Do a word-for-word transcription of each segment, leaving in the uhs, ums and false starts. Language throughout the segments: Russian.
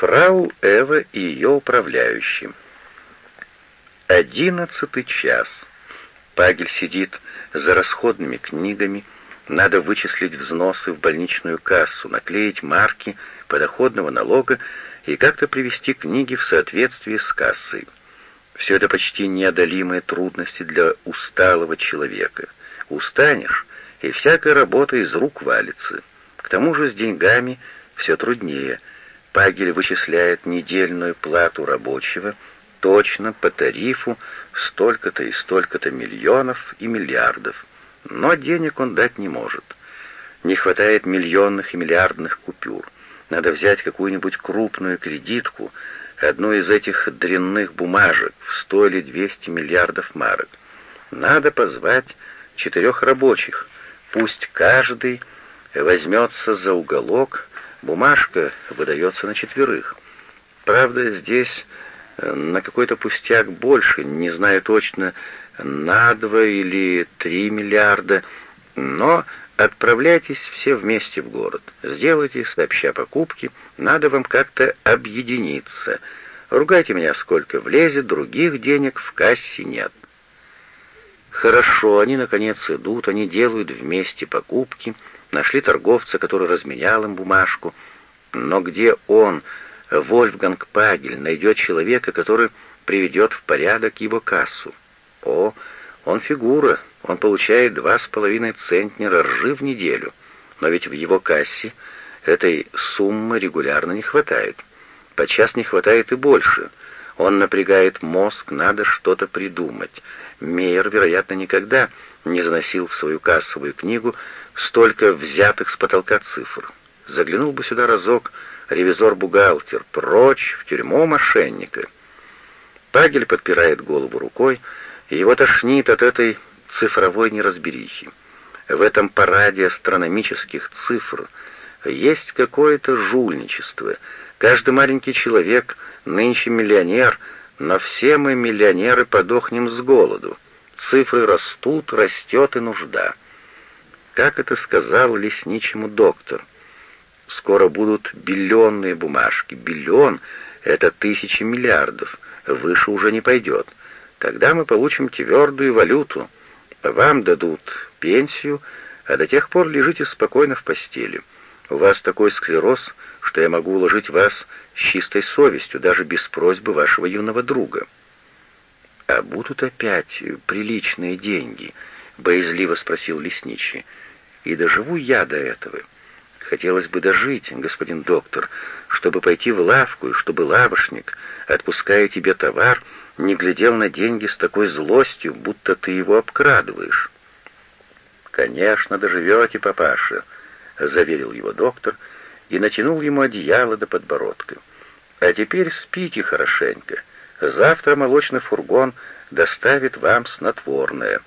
Фрау Эва и ее управляющий. Одиннадцатый час. Пагель сидит за расходными книгами. Надо вычислить взносы в больничную кассу, наклеить марки подоходного налога и как-то привести книги в соответствие с кассой. Все это почти неодолимые трудности для усталого человека. Устанешь, и всякая работа из рук валится. К тому же с деньгами все труднее. Пагель вычисляет недельную плату рабочего точно по тарифу столько-то и столько-то миллионов и миллиардов. Но денег он дать не может. Не хватает миллионных и миллиардных купюр. Надо взять какую-нибудь крупную кредитку, одну из этих дрянных бумажек в сто или двести миллиардов марок. Надо позвать четырех рабочих. Пусть каждый возьмется за уголок. Бумажка выдается на четверых. Правда, здесь на какой-то пустяк больше, не знаю точно, на два или три миллиарда, но отправляйтесь все вместе в город, сделайте сообща покупки, надо вам как-то объединиться. Ругайте меня сколько влезет, других денег в кассе нет. Хорошо, они наконец идут, они делают вместе покупки, нашли торговца, который разменял им бумажку, но где он, Вольфганг Пагель, найдет человека, который приведет в порядок его кассу? О, он фигура, он получает два с половиной центнера ржи в неделю, но ведь в его кассе этой суммы регулярно не хватает. Подчас не хватает и больше. Он напрягает мозг, надо что-то придумать. Мейер, вероятно, никогда не заносил в свою кассовую книгу столько взятых с потолка цифр. Заглянул бы сюда разок ревизор-бухгалтер, прочь в тюрьму мошенника. Пагель подпирает голову рукой, и его тошнит от этой цифровой неразберихи. В этом параде астрономических цифр есть какое-то жульничество. Каждый маленький человек нынче миллионер, но все мы, миллионеры, подохнем с голоду. Цифры растут, растет и нужда. Как это сказал лесничему доктор? Скоро будут биллионные бумажки. Биллион — это тысячи миллиардов. Выше уже не пойдет. Тогда мы получим твердую валюту. Вам дадут пенсию, а до тех пор лежите спокойно в постели. У вас такой склероз, что я могу уложить вас с чистой совестью, даже без просьбы вашего юного друга. А будут опять приличные деньги? Боязливо спросил лесничий. И доживу я до этого. Хотелось бы дожить, господин доктор, чтобы пойти в лавку, и чтобы лавочник, отпуская тебе товар, не глядел на деньги с такой злостью, будто ты его обкрадываешь. «Конечно, доживете, папаша», — заверил его доктор и натянул ему одеяло до подбородка. «А теперь спите хорошенько. Завтра молочный фургон доставит вам снотворное».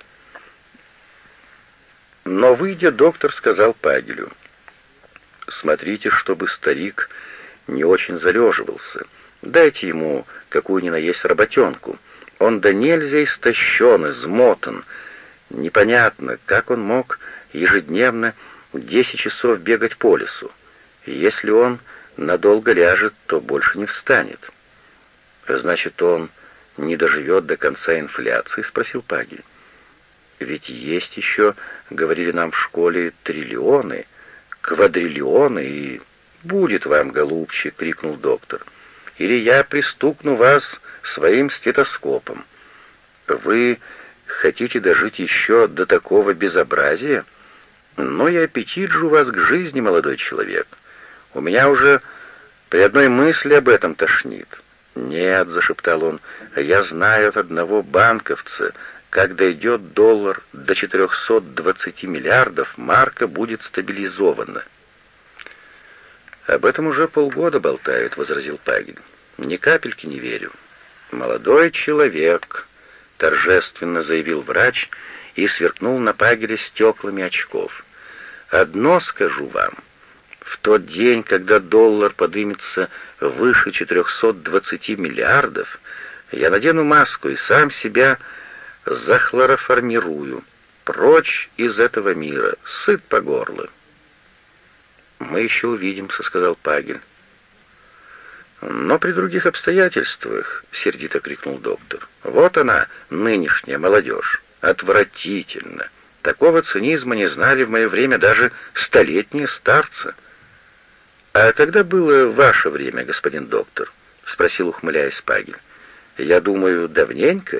Но, выйдя, доктор сказал Пагелю: «Смотрите, чтобы старик не очень залеживался. Дайте ему какую ни на есть работенку. Он да нельзя истощен, измотан. Непонятно, как он мог ежедневно десять часов бегать по лесу. И если он надолго ляжет, то больше не встанет». «Значит, он не доживет до конца инфляции?» — спросил Пагель. «Ведь есть еще, говорили нам в школе, триллионы, квадриллионы, и будет вам, голубчик!» — крикнул доктор. «Или я пристукну вас своим стетоскопом. Вы хотите дожить еще до такого безобразия? Но и аппетит же у вас к жизни, молодой человек. У меня уже при одной мысли об этом тошнит». «Нет», — зашептал он, — «я знаю от одного банковца, как дойдет доллар до четырехсот двадцати миллиардов, марка будет стабилизована». «Об этом уже полгода болтают», — возразил Пагель. «Ни капельки не верю». «Молодой человек», — торжественно заявил врач и сверкнул на Пагеля стеклами очков. «Одно скажу вам. В тот день, когда доллар подымется выше четырехсот двадцати миллиардов, я надену маску и сам себя захлороформирую. Прочь из этого мира, сыт по горло». «Мы еще увидимся», — сказал Пагель. «Но при других обстоятельствах», — сердито крикнул доктор, — «вот она, нынешняя молодежь. Отвратительно. Такого цинизма не знали в мое время даже столетние старцы». «А когда было ваше время, господин доктор?» — спросил, ухмыляясь, Пагель. «Я думаю, давненько».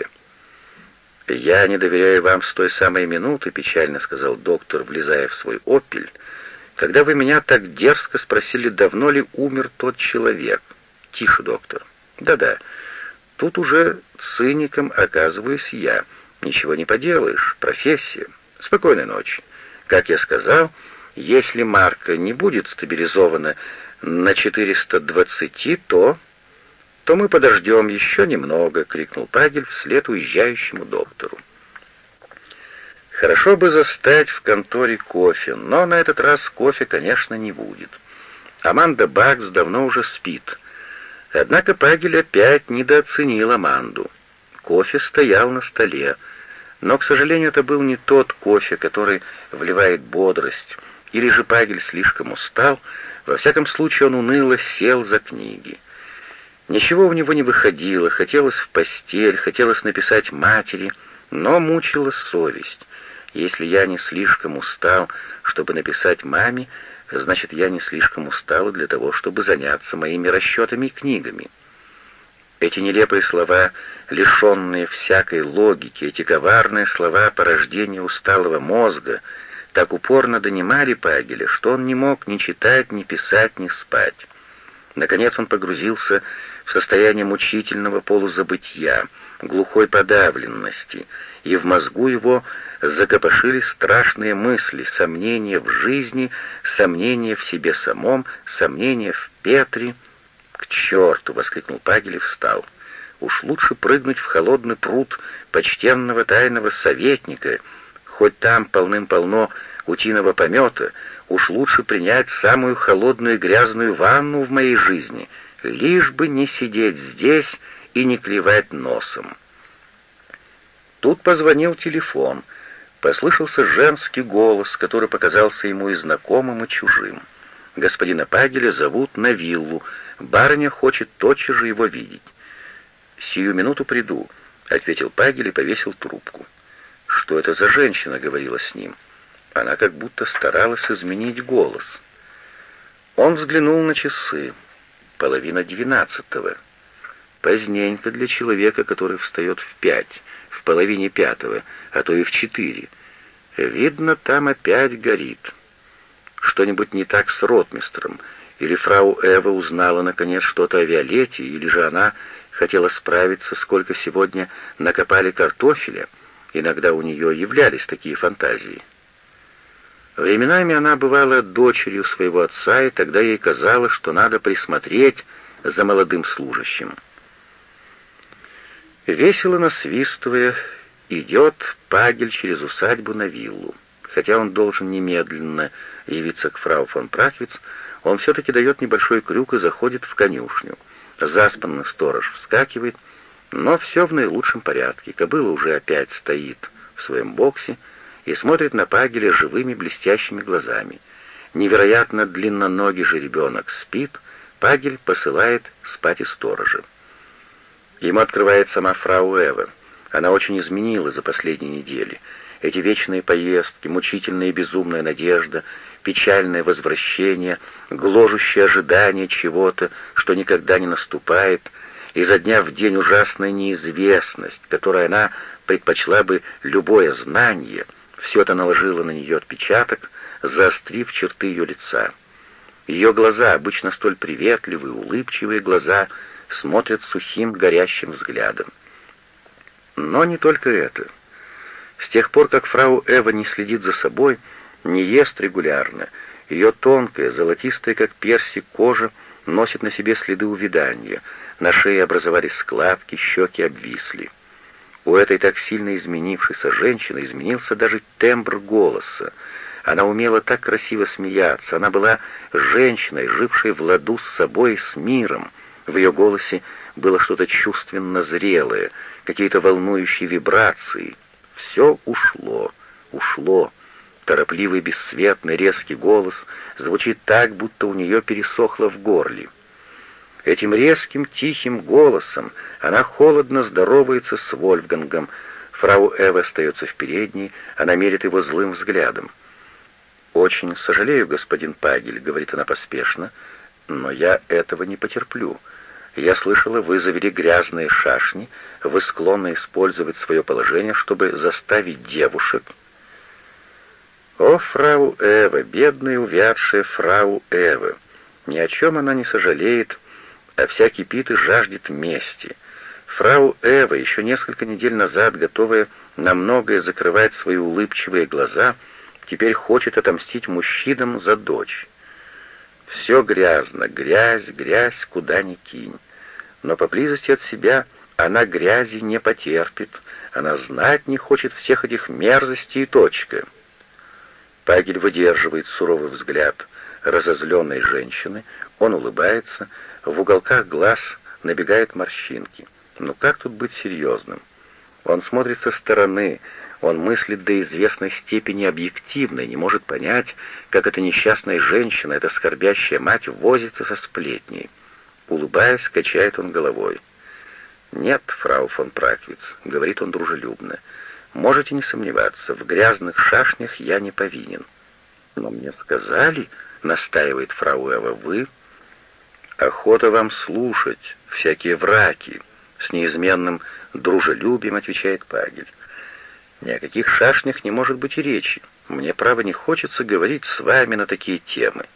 «Я не доверяю вам с той самой минуты», — печально сказал доктор, влезая в свой «Опель», «когда вы меня так дерзко спросили, давно ли умер тот человек». «Тише, доктор». «Да-да, тут уже циником оказываюсь я. Ничего не поделаешь, профессия. Спокойной ночи. Как я сказал, если марка не будет стабилизована на четыреста двадцать, то...» «То мы подождем еще немного», — крикнул Пагель вслед уезжающему доктору. Хорошо бы застать в конторе кофе, но на этот раз кофе, конечно, не будет. Аманда Бакс давно уже спит. Однако Пагель опять недооценил Аманду. Кофе стоял на столе, но, к сожалению, это был не тот кофе, который вливает бодрость, или же Пагель слишком устал. Во всяком случае, он уныло сел за книги. Ничего у него не выходило, хотелось в постель, хотелось написать матери, но мучила совесть. Если я не слишком устал, чтобы написать маме, значит, я не слишком устал для того, чтобы заняться моими расчетами и книгами. Эти нелепые слова, лишенные всякой логики, эти коварные слова порождения усталого мозга, так упорно донимали Пагеля, что он не мог ни читать, ни писать, ни спать. Наконец он погрузился в состояние мучительного полузабытия, глухой подавленности, и в мозгу его закопошились страшные мысли, сомнения в жизни, сомнения в себе самом, сомнения в Петре. «К черту!» — воскликнул Пагель и встал. «Уж лучше прыгнуть в холодный пруд почтенного тайного советника, хоть там полным-полно утиного помета, уж лучше принять самую холодную и грязную ванну в моей жизни, лишь бы не сидеть здесь и не клевать носом». Тут позвонил телефон. Послышался женский голос, который показался ему и знакомым, и чужим. Господина Пагеля зовут на виллу. Барыня хочет тотчас же его видеть. «Сию минуту приду», — ответил Пагель и повесил трубку. Что это за женщина говорила с ним? Она как будто старалась изменить голос. Он взглянул на часы. Половина двенадцатого. Поздненько для человека, который встает в пять, в половине пятого, а то и в четыре. Видно, там опять горит. Что-нибудь не так с ротмистром, или фрау Эва узнала наконец что-то о Виолетте, или же она хотела справиться, сколько сегодня накопали картофеля. Иногда у нее являлись такие фантазии. Временами она бывала дочерью своего отца, и тогда ей казалось, что надо присмотреть за молодым служащим. Весело насвистывая, идет Пагель через усадьбу на виллу. Хотя он должен немедленно явиться к фрау фон Прахвиц, он все-таки дает небольшой крюк и заходит в конюшню. Заспанный сторож вскакивает, но все в наилучшем порядке. Кобыла уже опять стоит в своем боксе и смотрит на Пагеля живыми блестящими глазами. Невероятно длинноногий же ребенок спит, Пагель посылает спать и сторожа. Ему открывает сама фрау Эва. Она очень изменила за последние недели. Эти вечные поездки, мучительная и безумная надежда, печальное возвращение, гложущее ожидание чего-то, что никогда не наступает, изо дня в день ужасная неизвестность, которой она предпочла бы любое знание, все это наложило на нее отпечаток, заострив черты ее лица. Ее глаза, обычно столь приветливые, улыбчивые глаза, смотрят сухим, горящим взглядом. Но не только это. С тех пор, как фрау Эва не следит за собой, не ест регулярно, ее тонкая, золотистая, как персик, кожа носит на себе следы увядания, на шее образовались складки, щеки обвисли. У этой так сильно изменившейся женщины изменился даже тембр голоса. Она умела так красиво смеяться, она была женщиной, жившей в ладу с собой и с миром. В ее голосе было что-то чувственно зрелое, какие-то волнующие вибрации. Все ушло, ушло. Торопливый, бесцветный, резкий голос звучит так, будто у нее пересохло в горле. Этим резким, тихим голосом она холодно здоровается с Вольфгангом. Фрау Эва остается в передней, она мерит его злым взглядом. «Очень сожалею, господин Пагель», — говорит она поспешно, — «но я этого не потерплю. Я слышала, вы завели грязные шашни, вы склонны использовать свое положение, чтобы заставить девушек». О, фрау Эва, бедная увядшая фрау Эва! Ни о чем она не сожалеет, а вся кипит и жаждет мести. Фрау Эва, еще несколько недель назад готовая на многое закрывать свои улыбчивые глаза, теперь хочет отомстить мужчинам за дочь. Все грязно, грязь, грязь, куда ни кинь. Но поблизости от себя она грязи не потерпит, она знать не хочет всех этих мерзостей и точка. Пагель выдерживает суровый взгляд разозленной женщины, он улыбается, в уголках глаз набегают морщинки. Ну как тут быть серьезным? Он смотрит со стороны, он мыслит до известной степени объективно и не может понять, как эта несчастная женщина, эта скорбящая мать возится со сплетней. Улыбаясь, качает он головой. «Нет, фрау фон Праквиц», — говорит он дружелюбно, — «можете не сомневаться, в грязных шашнях я не повинен». «Но мне сказали», — настаивает фрау Эва, — «вы...» «Охота вам слушать, всякие враки», — с неизменным дружелюбием отвечает Пагель. «Ни о каких шашнях не может быть и речи. Мне, право, не хочется говорить с вами на такие темы».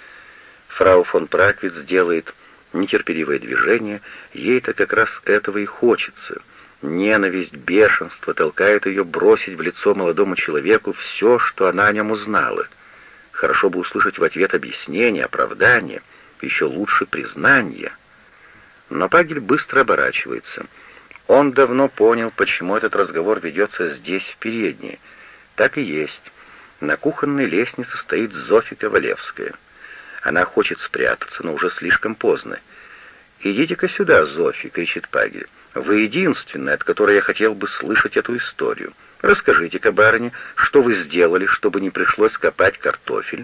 Фрау фон Праквиц делает нетерпеливое движение, ей-то как раз этого и хочется. Ненависть, бешенство толкает ее бросить в лицо молодому человеку все, что она о нем узнала. Хорошо бы услышать в ответ объяснение, оправдание, еще лучше признание. Но Пагель быстро оборачивается. Он давно понял, почему этот разговор ведется здесь, в передней. Так и есть. На кухонной лестнице стоит Зофья Ковалевская. Она хочет спрятаться, но уже слишком поздно. «Идите-ка сюда, Зофья!» — кричит Пагель. «Вы единственная, от которой я хотел бы слышать эту историю. Расскажите-ка, барыне, что вы сделали, чтобы не пришлось копать картофель?»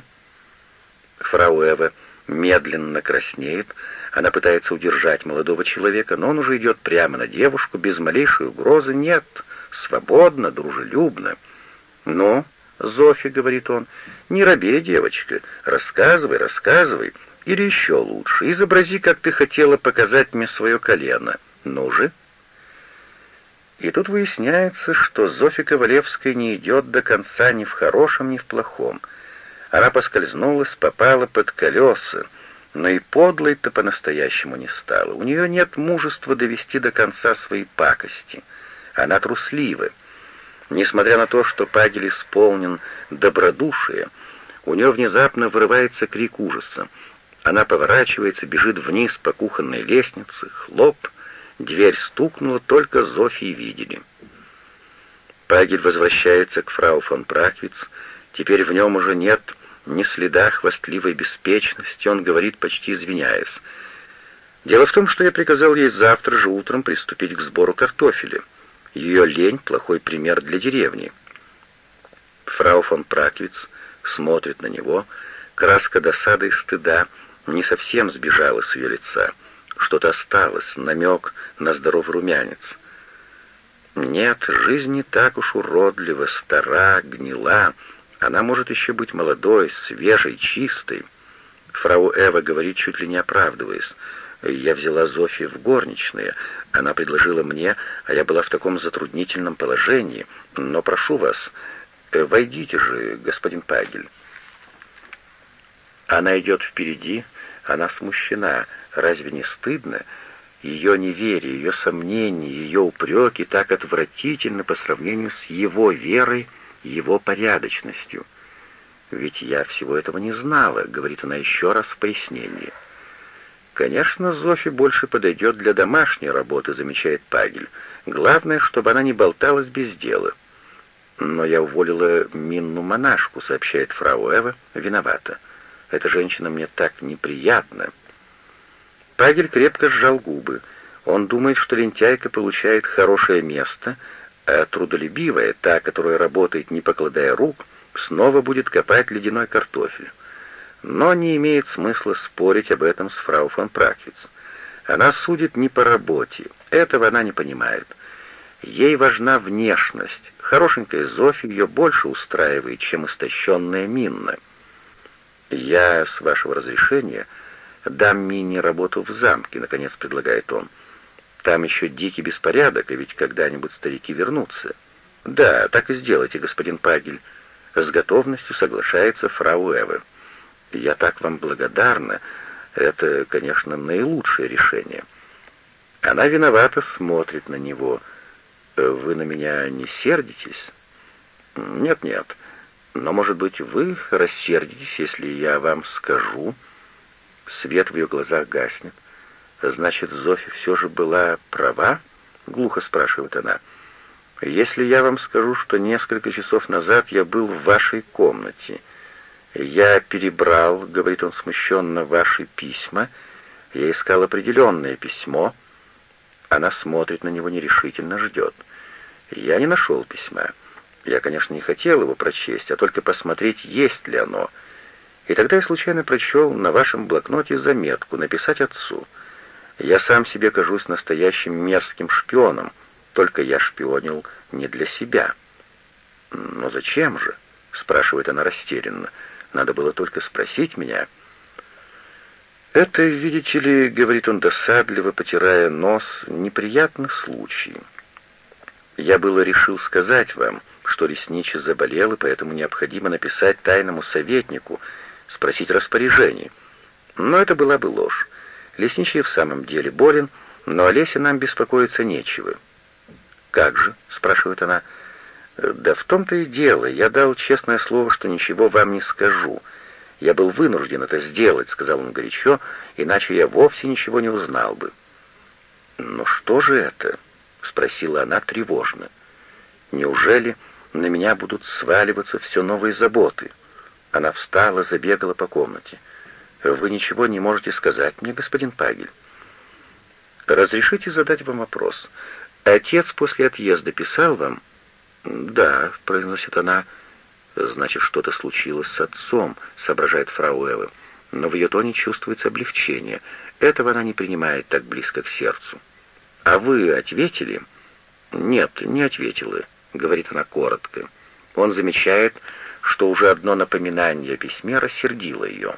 Фрау Эва медленно краснеет. Она пытается удержать молодого человека, но он уже идет прямо на девушку, без малейшей угрозы. «Нет, свободно, дружелюбно». «Ну, Зофья, — говорит он, — не робей, девочка, рассказывай, рассказывай, или еще лучше, изобрази, как ты хотела показать мне свое колено. Ну же». И тут выясняется, что Зофья Ковалевская не идет до конца ни в хорошем, ни в плохом. Она поскользнулась, попала под колеса, но и подлой-то по-настоящему не стала. У нее нет мужества довести до конца свои пакости. Она труслива. Несмотря на то, что Пагель исполнен добродушия, у нее внезапно вырывается крик ужаса. Она поворачивается, бежит вниз по кухонной лестнице, хлоп, дверь стукнула, только Зофьи видели. Пагель возвращается к фрау фон Праквиц. Теперь в нем уже нет ни следа хвастливой беспечности, он говорит, почти извиняясь. «Дело в том, что я приказал ей завтра же утром приступить к сбору картофеля. Ее лень — плохой пример для деревни». Фрау фон Праквиц смотрит на него. Краска досады и стыда не совсем сбежала с ее лица. Что-то осталось, намек на здоровый румянец. Нет, жизнь не так уж уродлива, стара, гнила. Она может еще быть молодой, свежей, чистой. Фрау Эва говорит, чуть ли не оправдываясь. «Я взяла Зофью в горничные. Она предложила мне, а я была в таком затруднительном положении. Но прошу вас, войдите же, господин Пагель». Она идет впереди, она смущена. Разве не стыдно? Ее неверие, ее сомнения, ее упреки так отвратительны по сравнению с его верой, его порядочностью. «Ведь я всего этого не знала», — говорит она еще раз в пояснении. «Конечно, Зофья больше подойдет для домашней работы», — замечает Пагель. «Главное, чтобы она не болталась без дела». «Но я уволила Минну-монашку», — сообщает фрау Эва, — «виновата. Эта женщина мне так неприятна». Пагель крепко сжал губы. Он думает, что лентяйка получает хорошее место, а трудолюбивая, та, которая работает, не покладая рук, снова будет копать ледяной картофель. Но не имеет смысла спорить об этом с фрау фон Праквиц. Она судит не по работе, этого она не понимает. Ей важна внешность. Хорошенькая Зофи ее больше устраивает, чем истощенная Минна. «Я, с вашего разрешения, дам Минне работу в замке», — наконец предлагает он. «Там еще дикий беспорядок, и ведь когда-нибудь старики вернутся». «Да, так и сделайте, господин Пагель», — с готовностью соглашается фрау Эве. «Я так вам благодарна. Это, конечно, наилучшее решение». Она виновато смотрит на него. «Вы на меня не сердитесь?» «Нет-нет. Но, может быть, вы рассердитесь, если я вам скажу...» Свет в ее глазах гаснет. «Значит, Зофи все же была права?» — глухо спрашивает она. «Если я вам скажу, что несколько часов назад я был в вашей комнате, я перебрал, — говорит он смущенно, — ваши письма, я искал определенное письмо». Она смотрит на него нерешительно, ждет. «Я не нашел письма. Я, конечно, не хотел его прочесть, а только посмотреть, есть ли оно. И тогда я случайно прочел на вашем блокноте заметку «Написать отцу». Я сам себе кажусь настоящим мерзким шпионом, только я шпионил не для себя». «Но зачем же?» — спрашивает она растерянно. «Надо было только спросить меня». «Это, видите ли, — говорит он досадливо, потирая нос, — неприятный случай. Я было решил сказать вам, что Лесничий заболел, и поэтому необходимо написать тайному советнику, спросить распоряжений. Но это была бы ложь. Лесничий в самом деле болен, но о Лесе нам беспокоиться нечего». «Как же?» — спрашивает она. «Да в том-то и дело. Я дал честное слово, что ничего вам не скажу. Я был вынужден это сделать», — сказал он горячо, — «иначе я вовсе ничего не узнал бы». «Но что же это?» — спросила она тревожно. «Неужели на меня будут сваливаться все новые заботы?» Она встала, забегала по комнате. «Вы ничего не можете сказать мне, господин Пагель?» «Разрешите задать вам вопрос. Отец после отъезда писал вам?» «Да», — произносит она. «Значит, что-то случилось с отцом», — соображает фрау Эва. Но в ее тоне чувствуется облегчение. Этого она не принимает так близко к сердцу. «А вы ответили?» «Нет, не ответила», — говорит она коротко. Он замечает, что уже одно напоминание о письме рассердило ее.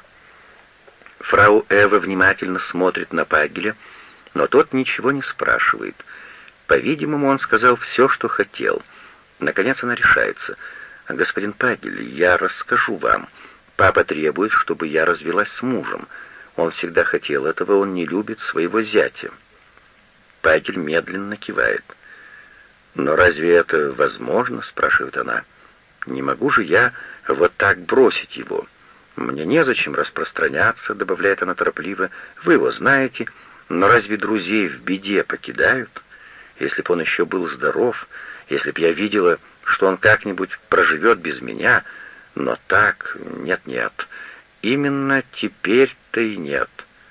Фрау Эва внимательно смотрит на Пагеля, но тот ничего не спрашивает. По-видимому, он сказал все, что хотел. Наконец она решается. «Господин Пагель, я расскажу вам. Папа требует, чтобы я развелась с мужем. Он всегда хотел этого, он не любит своего зятя». Пагель медленно кивает. «Но разве это возможно?» — спрашивает она. «Не могу же я вот так бросить его. Мне незачем распространяться», — добавляет она торопливо. «Вы его знаете, но разве друзей в беде покидают? Если б он еще был здоров, если б я видела, что он как-нибудь проживет без меня, но так, нет-нет, именно теперь-то и нет.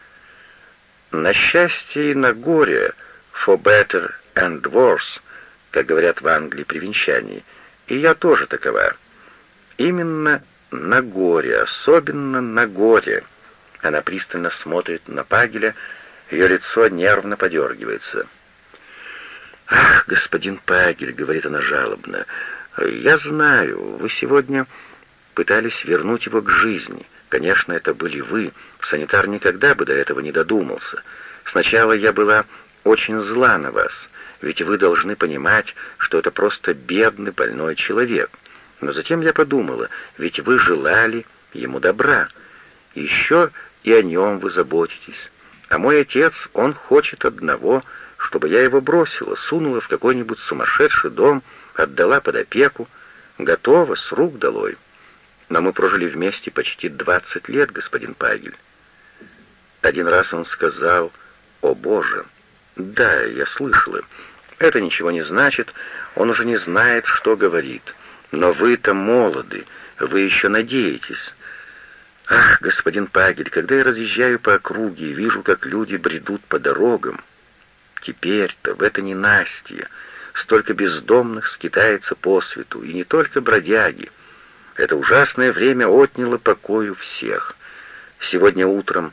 На счастье и на горе, for better and worse, как говорят в Англии при венчании, и я тоже такова. Именно на горе, особенно на горе». Она пристально смотрит на Пагеля, ее лицо нервно подергивается. «Ах, господин Пагель», — говорит она жалобно, — «я знаю, вы сегодня пытались вернуть его к жизни. Конечно, это были вы. Санитар никогда бы до этого не додумался. Сначала я была очень зла на вас, ведь вы должны понимать, что это просто бедный больной человек. Но затем я подумала, ведь вы желали ему добра. Еще и о нем вы заботитесь. А мой отец, он хочет одного, чтобы я его бросила, сунула в какой-нибудь сумасшедший дом, отдала под опеку. Готово, с рук долой. Но мы прожили вместе почти двадцать лет, господин Пагель». Один раз он сказал: «О, Боже!» «Да, я слышала. Это ничего не значит, он уже не знает, что говорит. Но вы-то молоды, вы еще надеетесь». «Ах, господин Пагель, когда я разъезжаю по округе и вижу, как люди бредут по дорогам, теперь-то, в это ненастье, столько бездомных скитается по свету, и не только бродяги. Это ужасное время отняло покою всех. Сегодня утром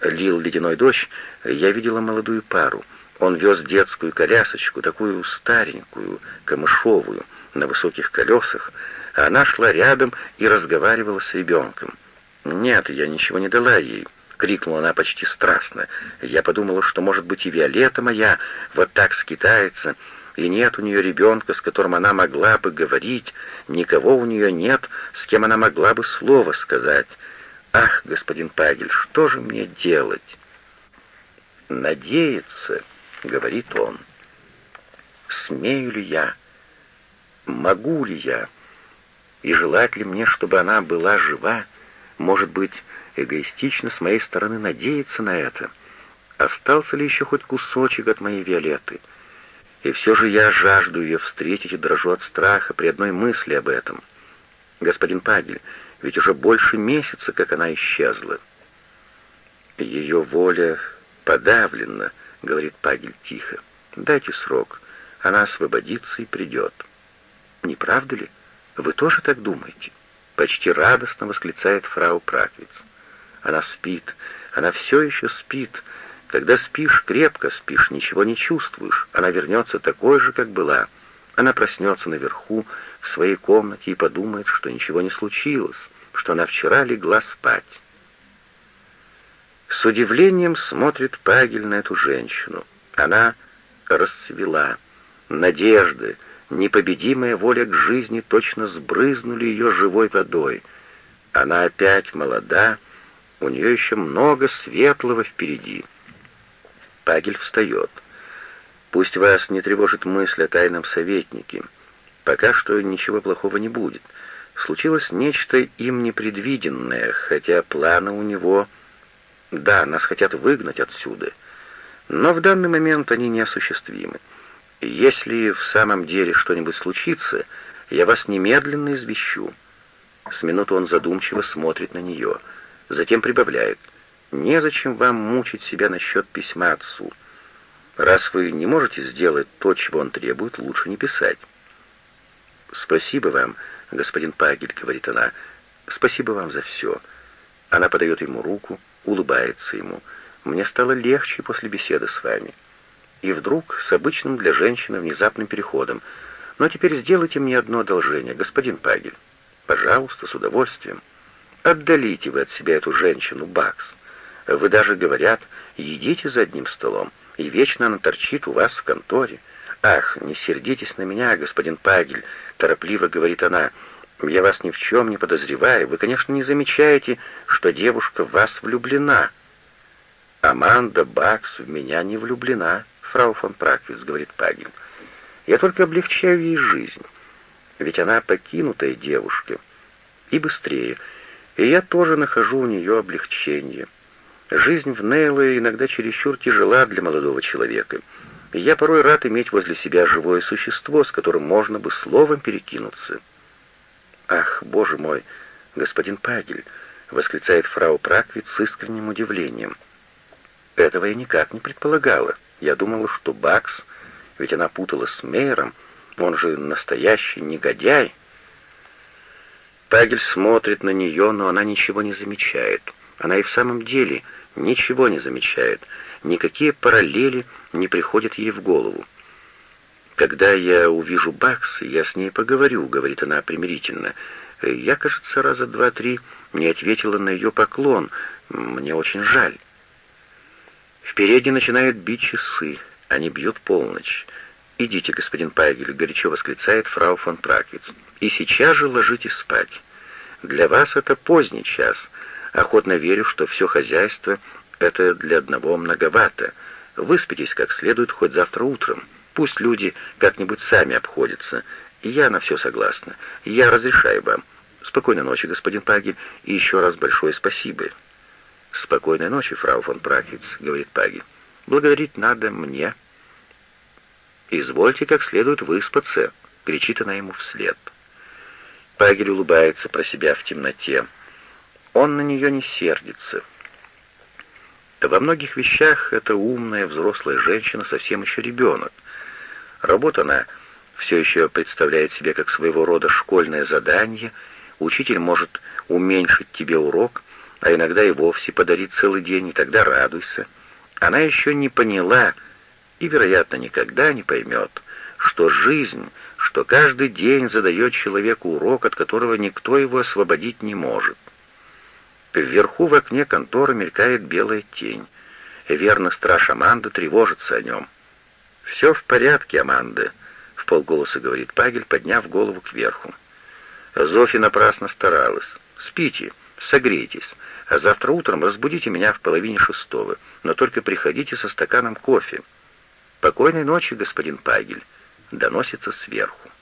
лил ледяной дождь, я видела молодую пару. Он вез детскую колясочку, такую старенькую, камышовую, на высоких колесах, а она шла рядом и разговаривала с ребенком. «Нет, я ничего не дала ей», — крикнула она почти страстно. «Я подумала, что, может быть, и Виолетта моя вот так скитается, и нет у нее ребенка, с которым она могла бы говорить, никого у нее нет, с кем она могла бы слово сказать. Ах, господин Пагель, что же мне делать?» «Надеяться», — говорит он. «Смею ли я? Могу ли я? И желать ли мне, чтобы она была жива? Может быть, эгоистично с моей стороны надеяться на это? Остался ли еще хоть кусочек от моей Виолетты? И все же я жажду ее встретить и дрожу от страха при одной мысли об этом. Господин Пагель, ведь уже больше месяца, как она исчезла». «Ее воля подавлена», — говорит Пагель тихо. «Дайте срок, она освободится и придет». «Не правда ли? Вы тоже так думаете?» Почти радостно восклицает фрау Праквиц. «Она спит, она все еще спит. Когда спишь, крепко спишь, ничего не чувствуешь. Она вернется такой же, как была. Она проснется наверху, в своей комнате, и подумает, что ничего не случилось, что она вчера легла спать». С удивлением смотрит Пагель на эту женщину. Она расцвела. Надежды, непобедимая воля к жизни точно сбрызнули ее живой водой. Она опять молода, у нее еще много светлого впереди. Пагель встает. «Пусть вас не тревожит мысль о тайном советнике. Пока что ничего плохого не будет. Случилось нечто им непредвиденное, хотя планы у него... Да, нас хотят выгнать отсюда, но в данный момент они неосуществимы. Если в самом деле что-нибудь случится, я вас немедленно извещу». С минуту он задумчиво смотрит на нее, затем прибавляет: «Незачем вам мучить себя насчет письма отцу. Раз вы не можете сделать то, чего он требует, лучше не писать». «Спасибо вам, господин Пагель», — говорит она, — «спасибо вам за все». Она подает ему руку, улыбается ему. «Мне стало легче после беседы с вами». И вдруг, с обычным для женщины внезапным переходом: «Но теперь сделайте мне одно одолжение, господин Пагель». «Пожалуйста, с удовольствием». «Отдалите вы от себя эту женщину, Бакс. Вы даже, говорят, едите за одним столом, и вечно она торчит у вас в конторе. Ах, не сердитесь на меня, господин Пагель», — торопливо говорит она. «Я вас ни в чем не подозреваю. Вы, конечно, не замечаете, что девушка в вас влюблена». «Аманда Бакс в меня не влюблена, фрау фон Праквиц», — говорит Пагель. «Я только облегчаю ей жизнь. Ведь она покинутая девушка. И быстрее. И я тоже нахожу у нее облегчение. Жизнь в Нейле иногда чересчур тяжела для молодого человека. И я порой рад иметь возле себя живое существо, с которым можно бы словом перекинуться». «Ах, боже мой, господин Пагель», — восклицает фрау Праквиц с искренним удивлением. «Этого я никак не предполагала. Я думала, что Бакс, ведь она путала с Мейером, он же настоящий негодяй». Пагель смотрит на нее, но она ничего не замечает. Она и в самом деле ничего не замечает. Никакие параллели не приходят ей в голову. «Когда я увижу Бакс, я с ней поговорю», — говорит она примирительно. «Я, кажется, раза два-три не ответила на ее поклон. Мне очень жаль». В передней начинают бить часы. Они бьют полночь. «Идите, господин Пагель», — горячо восклицает фрау фон Праквиц. «И сейчас же ложитесь спать. Для вас это поздний час. Охотно верю, что все хозяйство — это для одного многовато. Выспитесь как следует хоть завтра утром. Пусть люди как-нибудь сами обходятся. Я на все согласна. Я разрешаю вам. Спокойной ночи, господин Пагель, и еще раз большое спасибо». «Спокойной ночи, фрау фон Праквиц», — говорит Пагель. «Благодарить надо мне». «Извольте как следует выспаться», — кричит она ему вслед. Пагель улыбается про себя в темноте. Он на нее не сердится. Во многих вещах эта умная взрослая женщина совсем еще ребенок. Работа она все еще представляет себе как своего рода школьное задание. Учитель может уменьшить тебе урок, а иногда и вовсе подарит целый день, и тогда радуйся. Она еще не поняла и, вероятно, никогда не поймет, что жизнь, что каждый день задает человеку урок, от которого никто его освободить не может. Вверху в окне конторы мелькает белая тень. Верно, страж Аманда тревожится о нем. «Все в порядке, Аманда», — вполголоса говорит Пагель, подняв голову кверху. Зофи напрасно старалась. «Спите, согрейтесь, а завтра утром разбудите меня в половине шестого, но только приходите со стаканом кофе». «Покойной ночи, господин Пагель», — доносится сверху.